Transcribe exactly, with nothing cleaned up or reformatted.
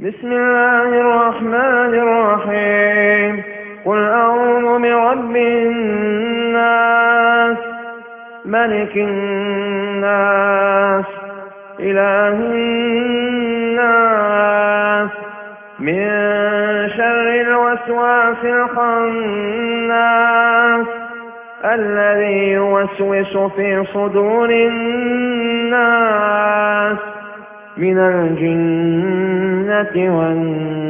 بسم الله الرحمن الرحيم قل أعوذ برب الناس ملك الناس إله الناس من شر الوسواس الخناس الذي يوسوس في صدور الناس من الجنة والناس